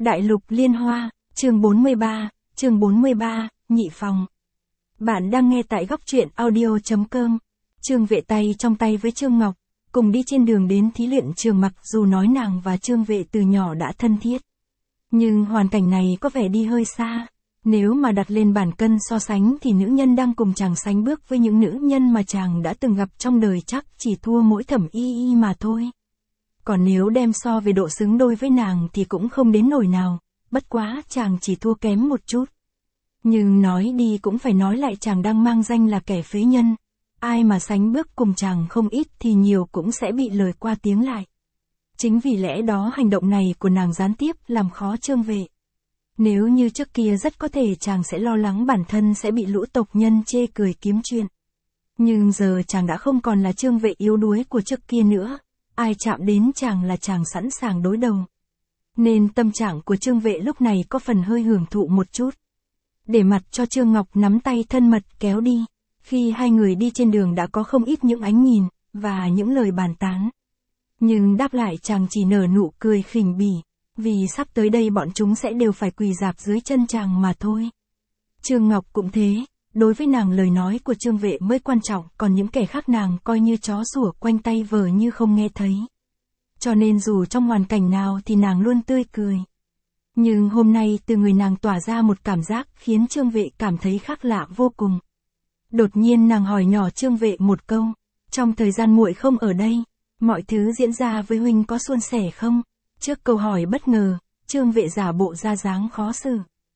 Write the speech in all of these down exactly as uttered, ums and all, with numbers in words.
Đại lục liên hoa, chương bốn mươi ba, chương bốn mươi ba, nhị phòng. Bạn đang nghe tại góc truyện audio chấm com. Trương Vệ tay trong tay với Trương Ngọc, cùng đi trên đường đến thí luyện trường, mặc dù nói nàng và Trương Vệ từ nhỏ đã thân thiết. Nhưng hoàn cảnh này có vẻ đi hơi xa. Nếu mà đặt lên bàn cân so sánh thì nữ nhân đang cùng chàng sánh bước với những nữ nhân mà chàng đã từng gặp trong đời chắc chỉ thua mỗi Thẩm Y Y mà thôi. Còn nếu đem so về độ xứng đôi với nàng thì cũng không đến nổi nào, bất quá chàng chỉ thua kém một chút. Nhưng nói đi cũng phải nói lại, chàng đang mang danh là kẻ phế nhân. Ai mà sánh bước cùng chàng không ít thì nhiều cũng sẽ bị lời qua tiếng lại. Chính vì lẽ đó hành động này của nàng gián tiếp làm khó Trương Vệ. Nếu như trước kia rất có thể chàng sẽ lo lắng bản thân sẽ bị lũ tộc nhân chê cười kiếm chuyện. Nhưng giờ chàng đã không còn là Trương Vệ yếu đuối của trước kia nữa. Ai chạm đến chàng là chàng sẵn sàng đối đầu. Nên tâm trạng của Trương Vệ lúc này có phần hơi hưởng thụ một chút. Để mặt cho Trương Ngọc nắm tay thân mật kéo đi. Khi hai người đi trên đường đã có không ít những ánh nhìn, và những lời bàn tán. Nhưng đáp lại chàng chỉ nở nụ cười khỉnh bỉ, vì sắp tới đây bọn chúng sẽ đều phải quỳ rạp dưới chân chàng mà thôi. Trương Ngọc cũng thế, đối với nàng lời nói của Trương Vệ mới quan trọng, còn những kẻ khác nàng coi như chó sủa quanh tay vờ như không nghe thấy. Cho nên dù trong hoàn cảnh nào thì nàng luôn tươi cười. Nhưng hôm nay từ người nàng tỏa ra một cảm giác khiến Trương Vệ cảm thấy khác lạ vô cùng. Đột nhiên nàng hỏi nhỏ Trương Vệ một câu, trong thời gian muội không ở đây, mọi thứ diễn ra với huynh có suôn sẻ không? Trước câu hỏi bất ngờ, Trương Vệ giả bộ ra dáng khó xử.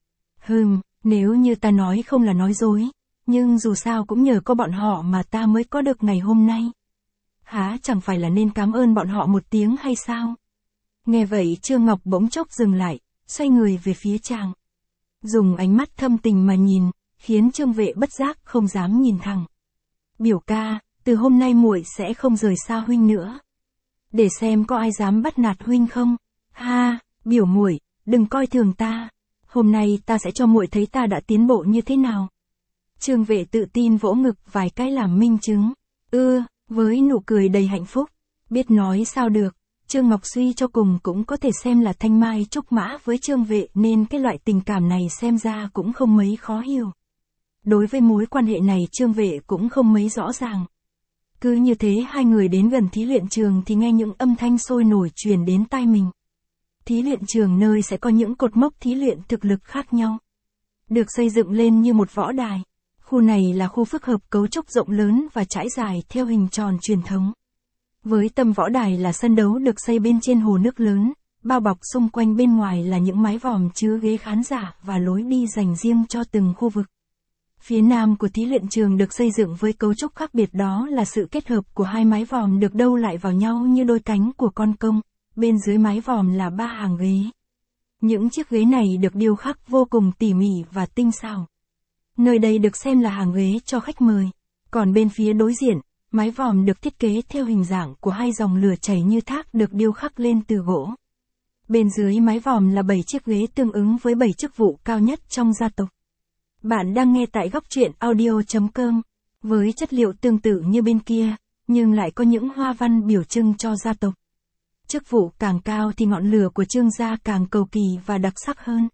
Hừm, nếu như ta nói không là nói dối, nhưng dù sao cũng nhờ có bọn họ mà ta mới có được ngày hôm nay. Hả, chẳng phải là nên cảm ơn bọn họ một tiếng hay sao? Nghe vậy Trương Ngọc bỗng chốc dừng lại, xoay người về phía chàng. Dùng ánh mắt thâm tình mà nhìn, khiến Trương Vệ bất giác không dám nhìn thẳng. Biểu ca, từ hôm nay muội sẽ không rời xa huynh nữa. Để xem có ai dám bắt nạt huynh không? Ha, biểu muội, đừng coi thường ta. Hôm nay ta sẽ cho muội thấy ta đã tiến bộ như thế nào. Trương Vệ tự tin vỗ ngực vài cái làm minh chứng. Ư, với nụ cười đầy hạnh phúc. Biết nói sao được, Trương Ngọc suy cho cùng cũng có thể xem là thanh mai trúc mã với Trương Vệ, nên cái loại tình cảm này xem ra cũng không mấy khó hiểu. Đối với mối quan hệ này Trương Vệ cũng không mấy rõ ràng. Cứ như thế hai người đến gần thí luyện trường thì nghe những âm thanh sôi nổi truyền đến tai mình. Thí luyện trường nơi sẽ có những cột mốc thí luyện thực lực khác nhau. Được xây dựng lên như một võ đài. Khu này là khu phức hợp cấu trúc rộng lớn và trải dài theo hình tròn truyền thống. Với tâm võ đài là sân đấu được xây bên trên hồ nước lớn, bao bọc xung quanh bên ngoài là những mái vòm chứa ghế khán giả và lối đi dành riêng cho từng khu vực. Phía nam của thí luyện trường được xây dựng với cấu trúc khác biệt, đó là sự kết hợp của hai mái vòm được đâu lại vào nhau như đôi cánh của con công, bên dưới mái vòm là ba hàng ghế. Những chiếc ghế này được điêu khắc vô cùng tỉ mỉ và tinh xảo. Nơi đây được xem là hàng ghế cho khách mời, còn bên phía đối diện, mái vòm được thiết kế theo hình dạng của hai dòng lửa chảy như thác được điêu khắc lên từ gỗ. Bên dưới mái vòm là bảy chiếc ghế tương ứng với bảy chức vụ cao nhất trong gia tộc. Bạn đang nghe tại góc truyện audio chấm com, với chất liệu tương tự như bên kia, nhưng lại có những hoa văn biểu trưng cho gia tộc. Chức vụ càng cao thì ngọn lửa của Trương gia càng cầu kỳ và đặc sắc hơn.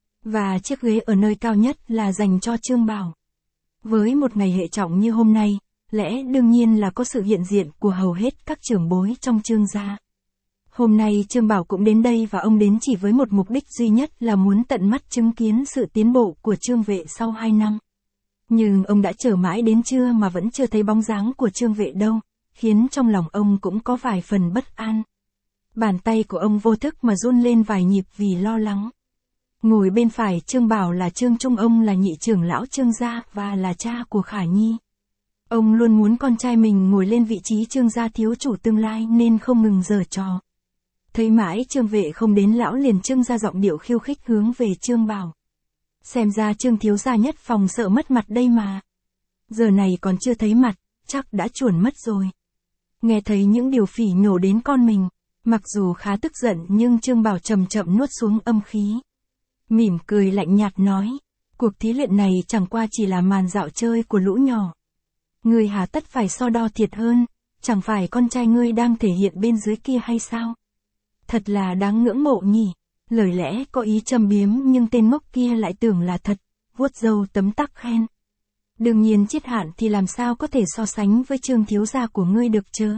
Và chiếc ghế ở nơi cao nhất là dành cho Trương Bảo. Với một ngày hệ trọng như hôm nay, lẽ đương nhiên là có sự hiện diện của hầu hết các trưởng bối trong Trương gia. Hôm nay Trương Bảo cũng đến đây, và ông đến chỉ với một mục đích duy nhất là muốn tận mắt chứng kiến sự tiến bộ của Trương Vệ sau hai năm. Nhưng ông đã chờ mãi đến trưa mà vẫn chưa thấy bóng dáng của Trương Vệ đâu, khiến trong lòng ông cũng có vài phần bất an. Bàn tay của ông vô thức mà run lên vài nhịp vì lo lắng. Ngồi bên phải Trương Bảo là Trương Trung, ông là nhị trưởng lão Trương gia và là cha của Khả Nhi. Ông luôn muốn con trai mình ngồi lên vị trí Trương gia thiếu chủ tương lai nên không ngừng giở trò. Thấy mãi Trương Vệ không đến, lão liền trưng ra giọng điệu khiêu khích hướng về Trương Bảo. Xem ra Trương thiếu gia nhất phòng sợ mất mặt đây mà. Giờ này còn chưa thấy mặt, chắc đã chuồn mất rồi. Nghe thấy những điều phỉ nhổ đến con mình, mặc dù khá tức giận nhưng Trương Bảo chậm chậm nuốt xuống âm khí. Mỉm cười lạnh nhạt nói, cuộc thí luyện này chẳng qua chỉ là màn dạo chơi của lũ nhỏ. Ngươi hà tất phải so đo thiệt hơn, chẳng phải con trai ngươi đang thể hiện bên dưới kia hay sao? Thật là đáng ngưỡng mộ nhỉ. Lời lẽ có ý châm biếm nhưng tên ngốc kia lại tưởng là thật, vuốt râu tấm tắc khen. Đương nhiên Chiết Hạn thì làm sao có thể so sánh với Trương thiếu gia của ngươi được chớ.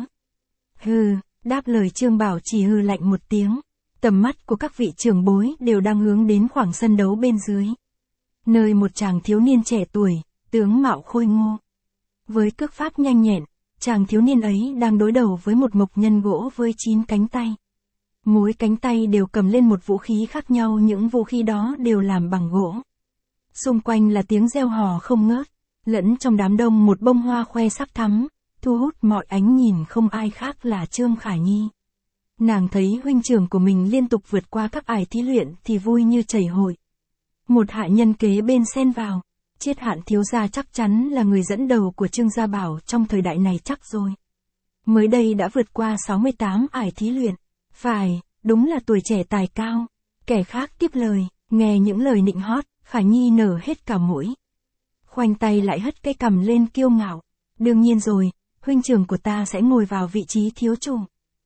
Hừ, đáp lời Trương Bảo chỉ hừ lạnh một tiếng. Tầm mắt của các vị trưởng bối đều đang hướng đến khoảng sân đấu bên dưới. Nơi một chàng thiếu niên trẻ tuổi, tướng mạo khôi ngô. Với cước pháp nhanh nhẹn, chàng thiếu niên ấy đang đối đầu với một mộc nhân gỗ với chín cánh tay. Mỗi cánh tay đều cầm lên một vũ khí khác nhau, những vũ khí đó đều làm bằng gỗ. Xung quanh là tiếng reo hò không ngớt, lẫn trong đám đông một bông hoa khoe sắc thắm, thu hút mọi ánh nhìn, không ai khác là Trương Khả Nhi. Nàng thấy huynh trưởng của mình liên tục vượt qua các ải thí luyện thì vui như chảy hội. Một hạ nhân kế bên xen vào, Chiết Hạn thiếu gia chắc chắn là người dẫn đầu của Trương gia bảo trong thời đại này chắc rồi. Mới đây đã vượt qua sáu mươi tám ải thí luyện. Phải, đúng là tuổi trẻ tài cao. Kẻ khác tiếp lời, nghe những lời nịnh hót, Khả Nhi nở hết cả mũi. Khoanh tay lại hất cái cằm lên kiêu ngạo. Đương nhiên rồi, huynh trưởng của ta sẽ ngồi vào vị trí thiếu chủ.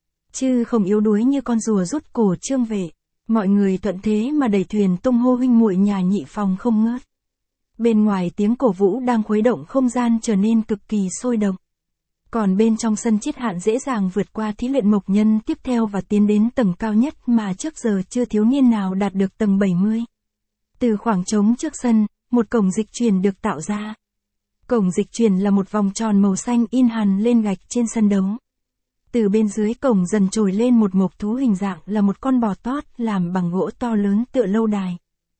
Chứ không yếu đuối như con rùa rút cổ Trương Vệ. Mọi người thuận thế mà đẩy thuyền tung hô huynh muội nhà Nhị Phong không ngớt. Bên ngoài tiếng cổ vũ đang khuấy động không gian trở nên cực kỳ sôi động. Còn bên trong sân Chiết Hạn dễ dàng vượt qua thí luyện mộc nhân tiếp theo và tiến đến tầng cao nhất mà trước giờ chưa thiếu niên nào đạt được tầng bảy mươi. Từ khoảng trống trước sân, một cổng dịch chuyển được tạo ra. Cổng dịch chuyển là một vòng tròn màu xanh in hằn lên gạch trên sân đấu. Từ bên dưới cổng dần trồi lên một mộc thú hình dạng là một con bò tót làm bằng gỗ to lớn tựa lâu đài.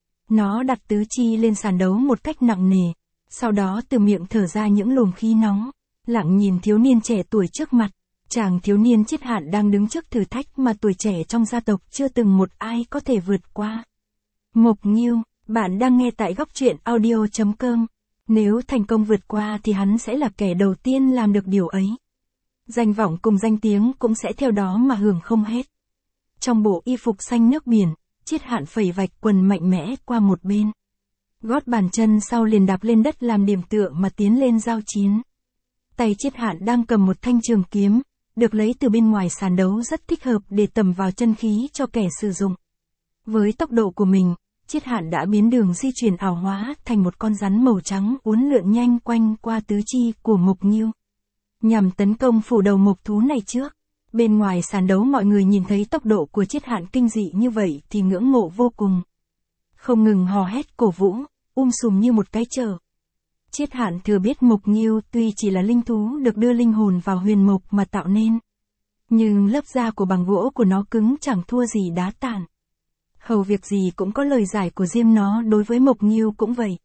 Nó đặt tứ chi lên sàn đấu một cách nặng nề, sau đó từ miệng thở ra những luồng khí nóng, lặng nhìn thiếu niên trẻ tuổi trước mặt. Chàng thiếu niên Chiết Hạn đang đứng trước thử thách mà tuổi trẻ trong gia tộc chưa từng một ai có thể vượt qua. Mộc Nghiêu, bạn đang nghe tại góc truyện audio chấm com. Nếu thành công vượt qua thì hắn sẽ là kẻ đầu tiên làm được điều ấy. Danh vọng cùng danh tiếng cũng sẽ theo đó mà hưởng không hết. Trong bộ y phục xanh nước biển, Chiết Hạn phẩy vạch quần mạnh mẽ qua một bên. Gót bàn chân sau liền đạp lên đất làm điểm tựa mà tiến lên giao chiến. Tay Chiết Hạn đang cầm một thanh trường kiếm, được lấy từ bên ngoài sàn đấu rất thích hợp để tầm vào chân khí cho kẻ sử dụng. Với tốc độ của mình, Chiết Hạn đã biến đường di chuyển ảo hóa thành một con rắn màu trắng uốn lượn nhanh quanh qua tứ chi của Mộc Nghiêu, nhằm tấn công phủ đầu mộc thú này trước. Bên ngoài sàn đấu mọi người nhìn thấy tốc độ của Chiết Hạn kinh dị như vậy thì ngưỡng mộ vô cùng. Không ngừng hò hét cổ vũ, um sùm như một cái chợ. Chiết Hạn thừa biết Mộc Nghiêu tuy chỉ là linh thú được đưa linh hồn vào huyền mộc mà tạo nên, nhưng lớp da của bằng gỗ của nó cứng chẳng thua gì đá tảng. Hầu việc gì cũng có lời giải của riêng nó, đối với Mộc Nghiêu cũng vậy.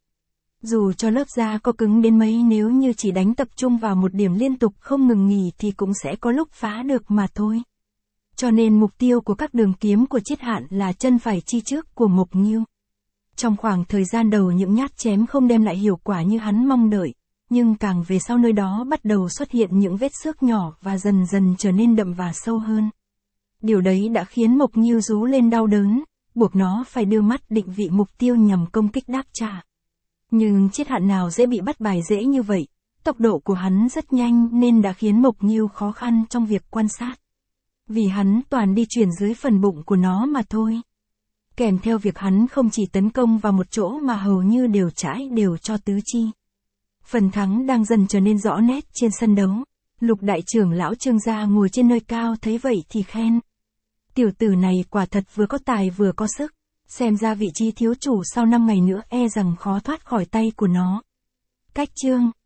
Dù cho lớp da có cứng đến mấy, nếu như chỉ đánh tập trung vào một điểm liên tục không ngừng nghỉ thì cũng sẽ có lúc phá được mà thôi. Cho nên mục tiêu của các đường kiếm của Chiết Hạn là chân phải chi trước của Mộc Nghiêu. Trong khoảng thời gian đầu những nhát chém không đem lại hiệu quả như hắn mong đợi, nhưng càng về sau nơi đó bắt đầu xuất hiện những vết xước nhỏ và dần dần trở nên đậm và sâu hơn. Điều đấy đã khiến Mộc Nghiêu rú lên đau đớn, buộc nó phải đưa mắt định vị mục tiêu nhằm công kích đáp trả. Nhưng Chiết Hạn nào dễ bị bắt bài dễ như vậy, tốc độ của hắn rất nhanh nên đã khiến Mộc Nghiêu khó khăn trong việc quan sát. Vì hắn toàn đi chuyển dưới phần bụng của nó mà thôi. Kèm theo việc hắn không chỉ tấn công vào một chỗ mà hầu như đều trải đều cho tứ chi. Phần thắng đang dần trở nên rõ nét trên sân đấu. Lục đại trưởng lão Trương gia ngồi trên nơi cao thấy vậy thì khen. Tiểu tử này quả thật vừa có tài vừa có sức. Xem ra vị trí thiếu chủ sau năm ngày nữa e rằng khó thoát khỏi tay của nó. Cách chương